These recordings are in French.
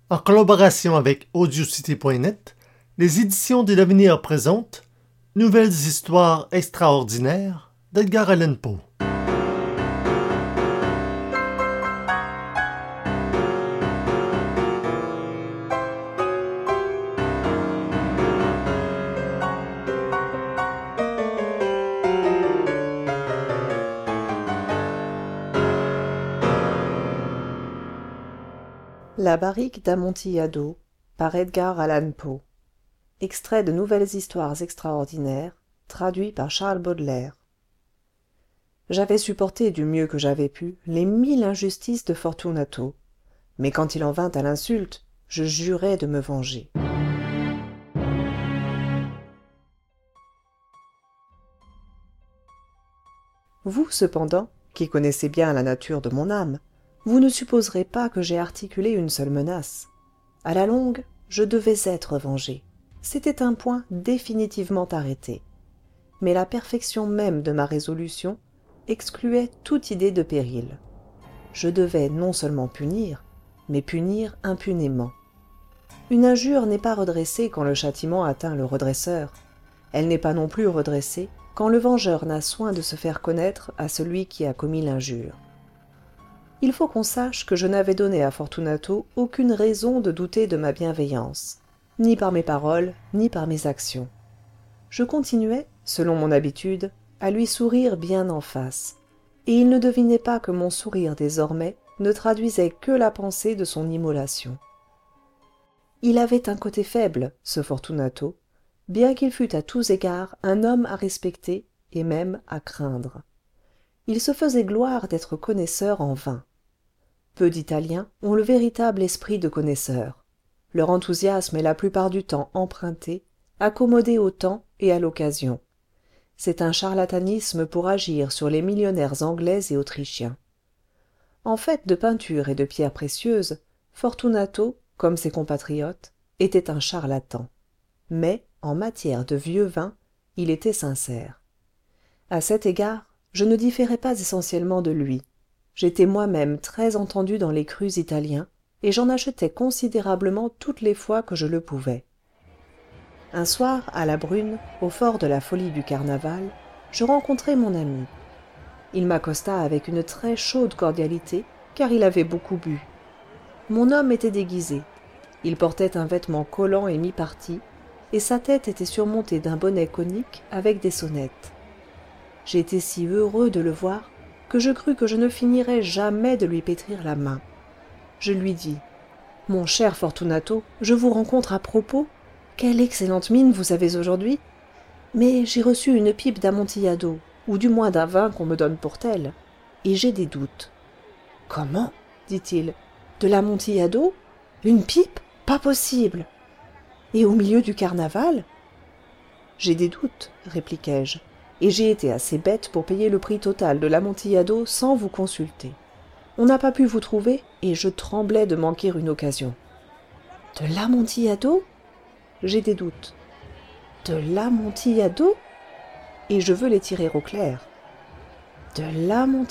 En collaboration avec Audiocité.net, les éditions de l'Avenir présentent Nouvelles histoires extraordinaires d'Edgar Allan Poe. La barrique d'Amontillado par Edgar Allan Poe. Extrait de Nouvelles histoires extraordinaires, traduit par Charles Baudelaire. J'avais supporté du mieux que j'avais pu les 1000 injustices de Fortunato, mais quand il en vint à l'insulte, je jurai de me venger. Vous, cependant, qui connaissez bien la nature de mon âme, vous ne supposerez pas que j'ai articulé une seule menace. À la longue, je devais être vengé. C'était un point définitivement arrêté. Mais la perfection même de ma résolution excluait toute idée de péril. Je devais non seulement punir, mais punir impunément. Une injure n'est pas redressée quand le châtiment atteint le redresseur. Elle n'est pas non plus redressée quand le vengeur n'a soin de se faire connaître à celui qui a commis l'injure. Il faut qu'on sache que je n'avais donné à Fortunato aucune raison de douter de ma bienveillance, ni par mes paroles, ni par mes actions. Je continuais, selon mon habitude, à lui sourire bien en face, et il ne devinait pas que mon sourire désormais ne traduisait que la pensée de son immolation. Il avait un côté faible, ce Fortunato, bien qu'il fût à tous égards un homme à respecter et même à craindre. Il se faisait gloire d'être connaisseur en vin. Peu d'Italiens ont le véritable esprit de connaisseur. Leur enthousiasme est la plupart du temps emprunté, accommodé au temps et à l'occasion. C'est un charlatanisme pour agir sur les millionnaires anglais et autrichiens. En fait de peinture et de pierres précieuses, Fortunato, comme ses compatriotes, était un charlatan. Mais, en matière de vieux vin, il était sincère. À cet égard, je ne différais pas essentiellement de lui. J'étais moi-même très entendu dans les crus italiens, et j'en achetais considérablement toutes les fois que je le pouvais. Un soir, à la Brune, au fort de la folie du carnaval, je rencontrai mon ami. Il m'accosta avec une très chaude cordialité, car il avait beaucoup bu. Mon homme était déguisé. Il portait un vêtement collant et mi-parti, et sa tête était surmontée d'un bonnet conique avec des sonnettes. J'étais si heureux de le voir que je crus que je ne finirais jamais de lui pétrir la main. Je lui dis « Mon cher Fortunato, je vous rencontre à propos. Quelle excellente mine vous avez aujourd'hui! Mais j'ai reçu une pipe d'Amontillado, ou du moins d'un vin qu'on me donne pour tel, et j'ai des doutes. »« Comment ?» dit-il. « De l'Amontillado? Une pipe? Pas possible! Et au milieu du carnaval ?»« J'ai des doutes, répliquai-je, et j'ai été assez bête pour payer le prix total de l'Amontillado sans vous consulter. On n'a pas pu vous trouver, et je tremblais de manquer une occasion. »« De l'Amontillado ? J'ai des doutes. »« De l'Amontillado ? Et je veux les tirer au clair. »« De l'Amontillado ?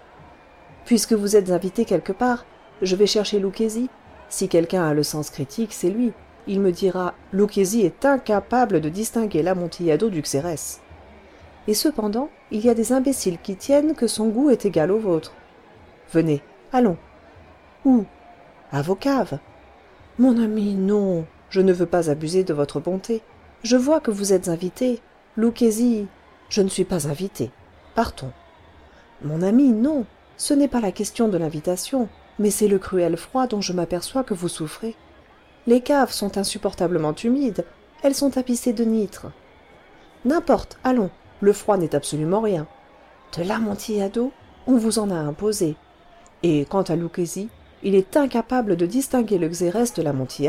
Puisque vous êtes invité quelque part, je vais chercher Lucchesi. Si quelqu'un a le sens critique, c'est lui. Il me dira « Lucchesi est incapable de distinguer l'Amontillado du Xérès. » Et cependant, il y a des imbéciles qui tiennent que son goût est égal au vôtre. Venez, allons. Où? À vos caves. Mon ami, non, je ne veux pas abuser de votre bonté. Je vois que vous êtes invité. Lucchesi, je ne suis pas invité. Partons. Mon ami, non, ce n'est pas la question de l'invitation, mais c'est le cruel froid dont je m'aperçois que vous souffrez. Les caves sont insupportablement humides, elles sont tapissées de nitre. N'importe, allons. Le froid n'est absolument rien. De l'Amontillado, on vous en a imposé. Et quant à Lucchesi, il est incapable de distinguer le Xérès de l'Amontillado. »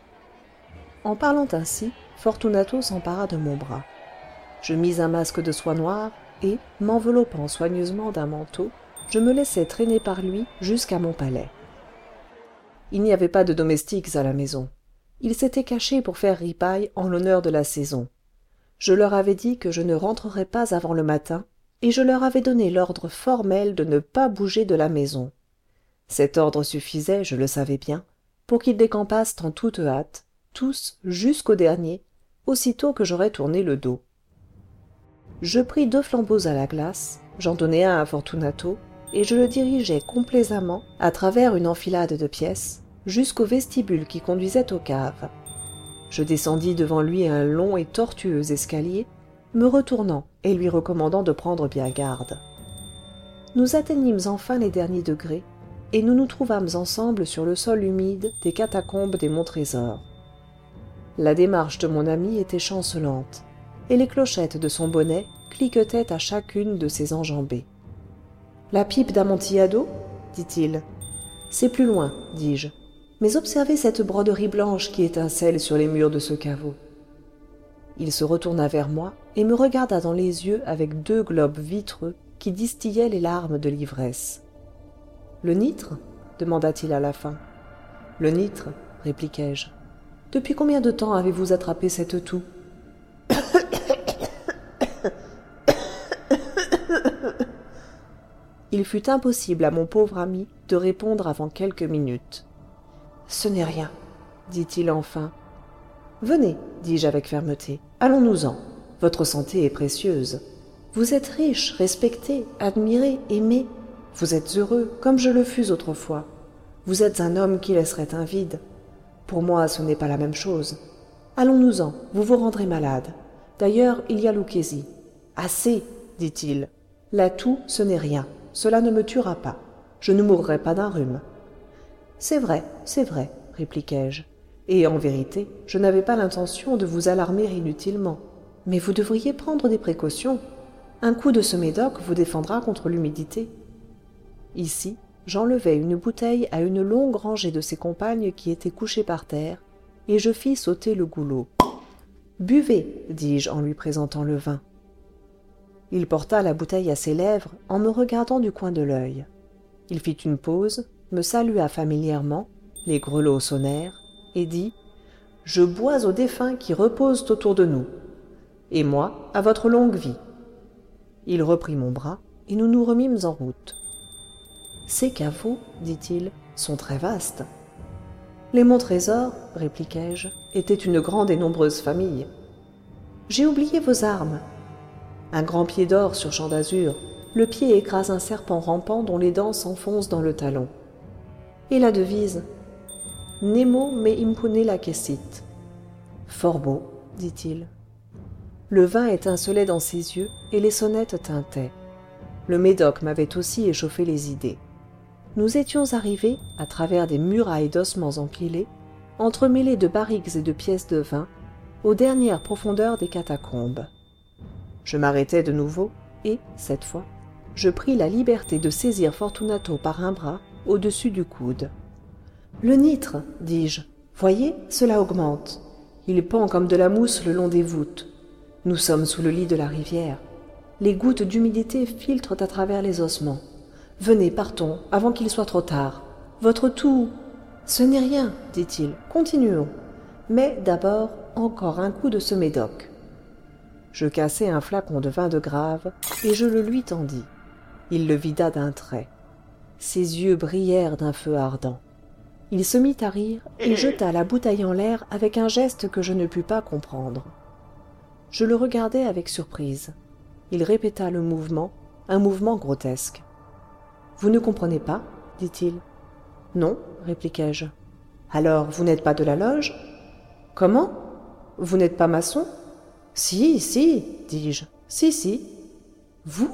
En parlant ainsi, Fortunato s'empara de mon bras. Je mis un masque de soie noire et, m'enveloppant soigneusement d'un manteau, je me laissai traîner par lui jusqu'à mon palais. Il n'y avait pas de domestiques à la maison. Ils s'étaient cachés pour faire ripaille en l'honneur de la saison. Je leur avais dit que je ne rentrerais pas avant le matin, et je leur avais donné l'ordre formel de ne pas bouger de la maison. Cet ordre suffisait, je le savais bien, pour qu'ils décampassent en toute hâte, tous jusqu'au dernier, aussitôt que j'aurais tourné le dos. Je pris 2 flambeaux à la glace, j'en donnai un à Fortunato, et je le dirigeai complaisamment, à travers une enfilade de pièces, jusqu'au vestibule qui conduisait aux caves. Je descendis devant lui un long et tortueux escalier, me retournant et lui recommandant de prendre bien garde. Nous atteignîmes enfin les derniers degrés, et nous nous trouvâmes ensemble sur le sol humide des catacombes des Montrésors. La démarche de mon ami était chancelante, et les clochettes de son bonnet cliquetaient à chacune de ses enjambées. « La pipe d'Amontillado » dit-il. « C'est plus loin, dis-je. Mais observez cette broderie blanche qui étincelle sur les murs de ce caveau. » Il se retourna vers moi et me regarda dans les yeux avec 2 globes vitreux qui distillaient les larmes de l'ivresse. « Le nitre » demanda-t-il à la fin. « Le nitre, répliquai-je. Depuis combien de temps avez-vous attrapé cette toux ? Il fut impossible à mon pauvre ami de répondre avant quelques minutes. « Ce n'est rien, dit-il enfin. « Venez, dis-je avec fermeté, allons-nous-en. Votre santé est précieuse. Vous êtes riche, respecté, admiré, aimé. Vous êtes heureux, comme je le fus autrefois. Vous êtes un homme qui laisserait un vide. Pour moi, ce n'est pas la même chose. Allons-nous-en, vous vous rendrez malade. D'ailleurs, il y a Lucchesi. Assez, dit-il. La toux, ce n'est rien. Cela ne me tuera pas. Je ne mourrai pas d'un rhume. C'est vrai, répliquai-je. Et en vérité, je n'avais pas l'intention de vous alarmer inutilement. Mais vous devriez prendre des précautions. Un coup de ce médoc vous défendra contre l'humidité. Ici, j'enlevai une bouteille à une longue rangée de ses compagnes qui étaient couchées par terre, et je fis sauter le goulot. « Buvez, dis-je en lui présentant le vin. » Il porta la bouteille à ses lèvres en me regardant du coin de l'œil. Il fit une pause, me salua familièrement, les grelots sonnèrent, et dit « Je bois aux défunts qui reposent autour de nous. Et moi, à votre longue vie. » Il reprit mon bras, et nous nous remîmes en route. « Ces caveaux, dit-il, sont très vastes. »« Les Montrésors, répliquai-je, étaient une grande et nombreuse famille. »« J'ai oublié vos armes. » Un grand pied d'or sur champ d'azur, le pied écrase un serpent rampant dont les dents s'enfoncent dans le talon. Et la devise ? Nemo me impune lacessit. Fort beau, dit-il. Le vin étincelait dans ses yeux et les sonnettes tintaient. Le médoc m'avait aussi échauffé les idées. Nous étions arrivés, à travers des murailles d'ossements empilés, entremêlés de barriques et de pièces de vin, aux dernières profondeurs des catacombes. Je m'arrêtai de nouveau et, cette fois, je pris la liberté de saisir Fortunato par un bras au-dessus du coude. « Le nitre, dis-je, voyez, cela augmente. Il pend comme de la mousse le long des voûtes. Nous sommes sous le lit de la rivière. Les gouttes d'humidité filtrent à travers les ossements. Venez, partons, avant qu'il soit trop tard. Votre toux... »« Ce n'est rien, dit-il, continuons. Mais d'abord, encore un coup de ce médoc. » Je cassai un flacon de vin de Grave et je le lui tendis. Il le vida d'un trait. Ses yeux brillèrent d'un feu ardent. Il se mit à rire et jeta la bouteille en l'air avec un geste que je ne pus pas comprendre. Je le regardai avec surprise. Il répéta le mouvement, un mouvement grotesque. « Vous ne comprenez pas ?» dit-il. « Non, répliquai-je. »« Alors, vous n'êtes pas de la loge ?»« Comment ? Vous n'êtes pas maçon ?»« Si, si, dis-je. Si, si. »« Vous ?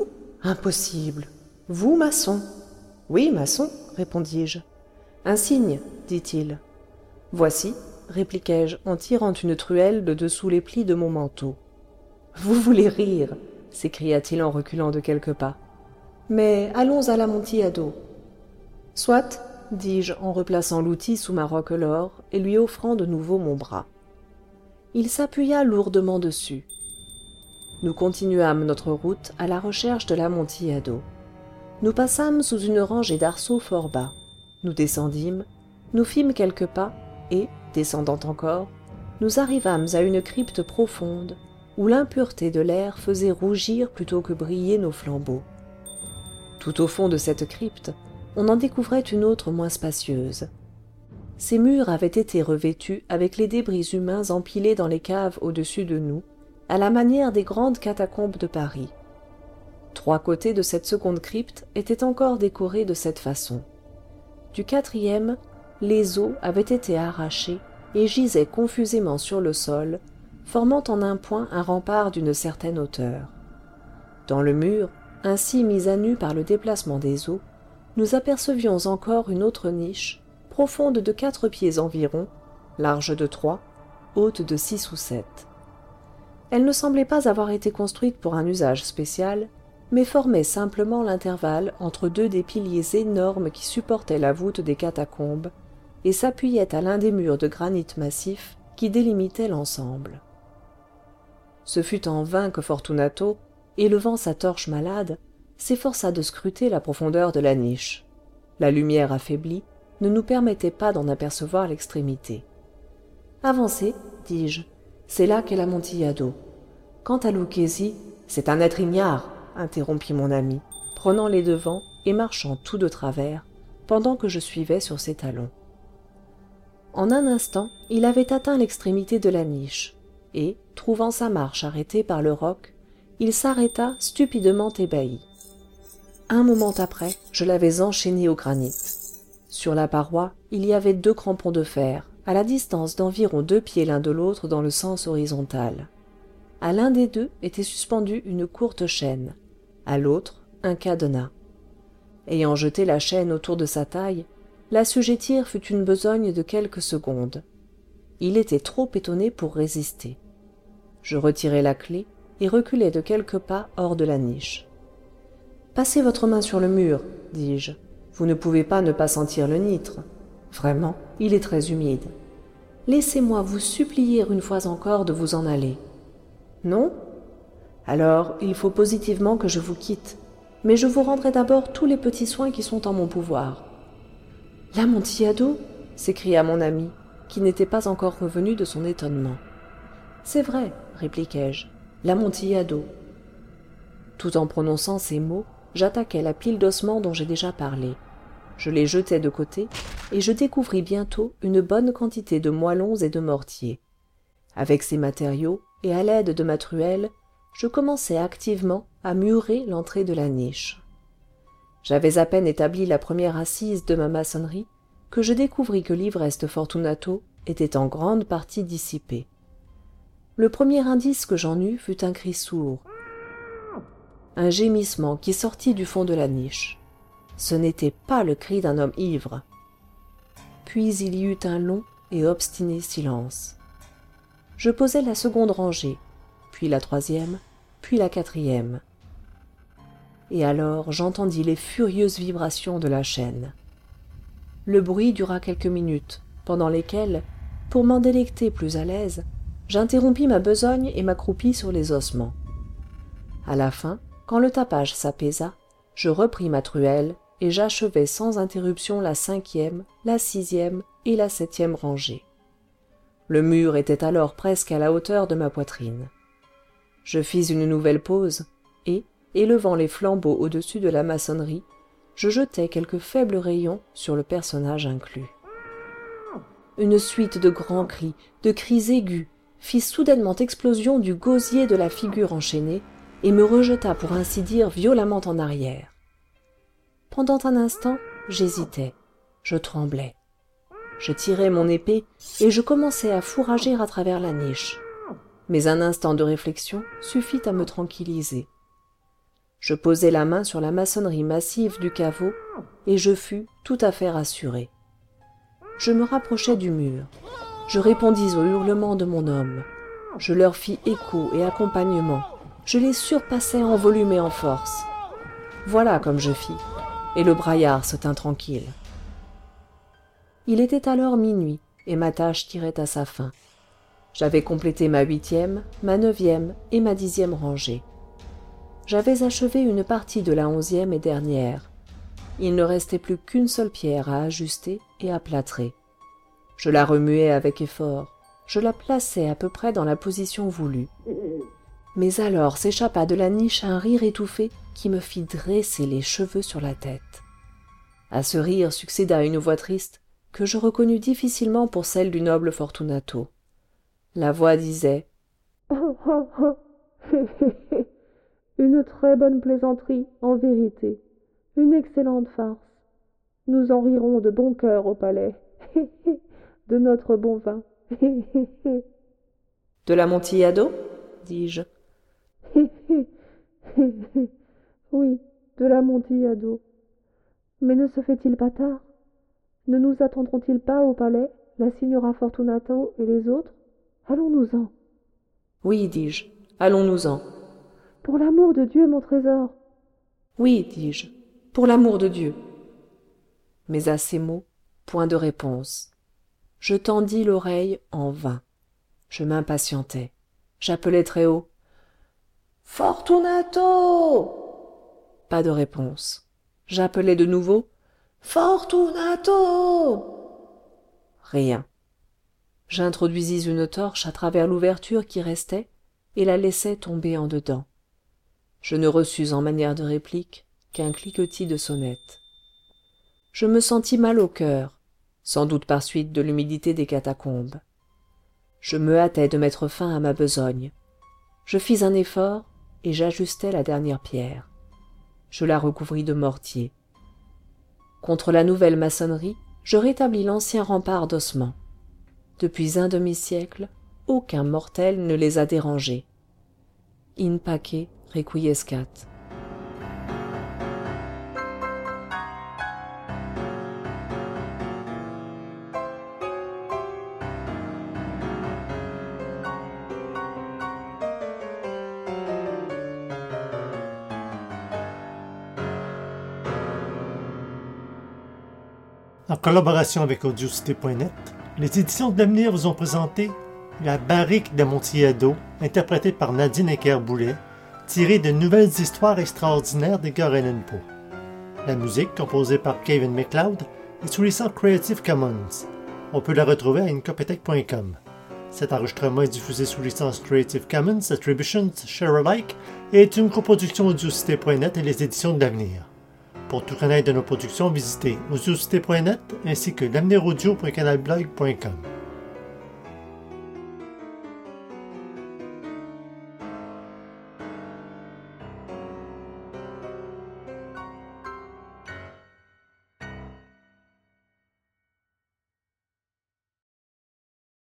Impossible. Vous, maçon ?»« Oui, maçon, répondis-je. »« Un signe, dit-il. »« Voici, répliquai-je en tirant une truelle de dessous les plis de mon manteau. »« Vous voulez rire !» s'écria-t-il en reculant de quelques pas. « Mais allons à l'Amontillado. »« Soit, dis-je en replaçant l'outil sous ma roquelaure et lui offrant de nouveau mon bras. Il s'appuya lourdement dessus. Nous continuâmes notre route à la recherche de l'Amontillado. Nous passâmes sous une rangée d'arceaux fort bas. Nous descendîmes, nous fîmes quelques pas, et, descendant encore, nous arrivâmes à une crypte profonde, où l'impureté de l'air faisait rougir plutôt que briller nos flambeaux. Tout au fond de cette crypte, on en découvrait une autre moins spacieuse. Ces murs avaient été revêtus avec les débris humains empilés dans les caves au-dessus de nous, à la manière des grandes catacombes de Paris. 3 côtés de cette seconde crypte étaient encore décorés de cette façon. Du 4e, les os avaient été arrachés et gisaient confusément sur le sol, formant en un point un rempart d'une certaine hauteur. Dans le mur, ainsi mis à nu par le déplacement des os, nous apercevions encore une autre niche, profonde de 4 pieds environ, large de 3, haute de 6 ou 7. Elle ne semblait pas avoir été construite pour un usage spécial, mais formait simplement l'intervalle entre 2 des piliers énormes qui supportaient la voûte des catacombes et s'appuyait à l'un des murs de granit massif qui délimitaient l'ensemble. Ce fut en vain que Fortunato, élevant sa torche malade, s'efforça de scruter la profondeur de la niche. La lumière affaiblie ne nous permettait pas d'en apercevoir l'extrémité. « Avancez, dis-je, c'est là qu'est l'Amontillado. Quant à Lucchesi, c'est un être ignare, interrompit mon ami, prenant les devants et marchant tout de travers, pendant que je suivais sur ses talons. En un instant, il avait atteint l'extrémité de la niche, et, trouvant sa marche arrêtée par le roc, il s'arrêta stupidement ébahi. Un moment après, je l'avais enchaîné au granit. Sur la paroi, il y avait 2 crampons de fer, à la distance d'environ 2 pieds l'un de l'autre dans le sens horizontal. À l'un des 2 était suspendue une courte chaîne, à l'autre, un cadenas. Ayant jeté la chaîne autour de sa taille, l'assujettir fut une besogne de quelques secondes. Il était trop étonné pour résister. Je retirai la clé et reculai de quelques pas hors de la niche. « Passez votre main sur le mur, dis-je. Vous ne pouvez pas ne pas sentir le nitre. Vraiment, il est très humide. Laissez-moi vous supplier une fois encore de vous en aller. » « Non ? Alors, il faut positivement que je vous quitte. Mais je vous rendrai d'abord tous les petits soins qui sont en mon pouvoir. »« L'Amontillado » s'écria mon ami, qui n'était pas encore revenu de son étonnement. « C'est vrai, répliquai-je, l'Amontillado. » Tout en prononçant ces mots, j'attaquai la pile d'ossements dont j'ai déjà parlé. Je les jetai de côté, et je découvris bientôt une bonne quantité de moellons et de mortiers. Avec ces matériaux, et à l'aide de ma truelle, je commençai activement à murer l'entrée de la niche. J'avais à peine établi la première assise de ma maçonnerie que je découvris que l'ivresse de Fortunato était en grande partie dissipée. Le premier indice que j'en eus fut un cri sourd, un gémissement qui sortit du fond de la niche. Ce n'était pas le cri d'un homme ivre. Puis il y eut un long et obstiné silence. Je posai la seconde rangée, puis la 3e, puis la 4e. Et alors j'entendis les furieuses vibrations de la chaîne. Le bruit dura quelques minutes, pendant lesquelles, pour m'en délecter plus à l'aise, j'interrompis ma besogne et m'accroupis sur les ossements. À la fin, quand le tapage s'apaisa, je repris ma truelle et j'achevai sans interruption la 5e, la 6e et la 7e rangée. Le mur était alors presque à la hauteur de ma poitrine. Je fis une nouvelle pause, et, élevant les flambeaux au-dessus de la maçonnerie, je jetai quelques faibles rayons sur le personnage inclus. Une suite de grands cris, de cris aigus, fit soudainement explosion du gosier de la figure enchaînée, et me rejeta pour ainsi dire violemment en arrière. Pendant un instant, j'hésitais, je tremblais. Je tirai mon épée et je commençai à fourrager à travers la niche. Mais un instant de réflexion suffit à me tranquilliser. Je posai la main sur la maçonnerie massive du caveau et je fus tout à fait rassuré. Je me rapprochai du mur. Je répondis aux hurlements de mon homme. Je leur fis écho et accompagnement. Je les surpassai en volume et en force. Voilà comme je fis. Et le braillard se tint tranquille. Il était alors minuit, et ma tâche tirait à sa fin. J'avais complété ma 8e, ma 9e et ma 10e rangée. J'avais achevé une partie de la 11e et dernière. Il ne restait plus qu'une seule pierre à ajuster et à plâtrer. Je la remuai avec effort, je la plaçai à peu près dans la position voulue. Mais alors s'échappa de la niche un rire étouffé qui me fit dresser les cheveux sur la tête. À ce rire succéda une voix triste que je reconnus difficilement pour celle du noble Fortunato. La voix disait « Oh, oh, oh, hé, hé, hé. Une très bonne plaisanterie, en vérité. Une excellente farce. Nous en rirons de bon cœur au palais. Hé, hé, de notre bon vin. Hé, hé, hé. » « De l'Amontillado » dis-je. « Hé, hé, hé, hé. Oui, de l'Amontillado. Mais ne se fait-il pas tard? Ne nous attendront-ils pas au palais, la signora Fortunato et les autres? Allons-nous-en. » « Oui, dis-je, allons-nous-en. »« Pour l'amour de Dieu, mon trésor. » »« Oui, dis-je, pour l'amour de Dieu. » Mais à ces mots, point de réponse. Je tendis l'oreille en vain. Je m'impatientais. J'appelais très haut. « Fortunato !» Pas de réponse. J'appelais de nouveau. « Fortunato !» Rien. J'introduisis une torche à travers l'ouverture qui restait et la laissai tomber en dedans. Je ne reçus en manière de réplique qu'un cliquetis de sonnette. Je me sentis mal au cœur, sans doute par suite de l'humidité des catacombes. Je me hâtai de mettre fin à ma besogne. Je fis un effort et j'ajustai la dernière pierre. Je la recouvris de mortier. Contre la nouvelle maçonnerie, je rétablis l'ancien rempart d'ossements. Depuis un demi-siècle, aucun mortel ne les a dérangés. In pace requiescat. En collaboration avec audiocité.net, les éditions de l'avenir vous ont présenté La barrique d'Amontillado, interprétée par Nadine Ecker-Boulet, tirée de Nouvelles histoires extraordinaires d'Edgar Allan Poe. La musique, composée par Kevin MacLeod, est sous licence Creative Commons. On peut la retrouver à incopetech.com. Cet enregistrement est diffusé sous licence Creative Commons Attribution Share Alike et est une coproduction audiocité.net et les éditions de l'avenir. Pour tout connaître de nos productions, visitez audiocité.net ainsi que l'aveniraudio.canalblog.com.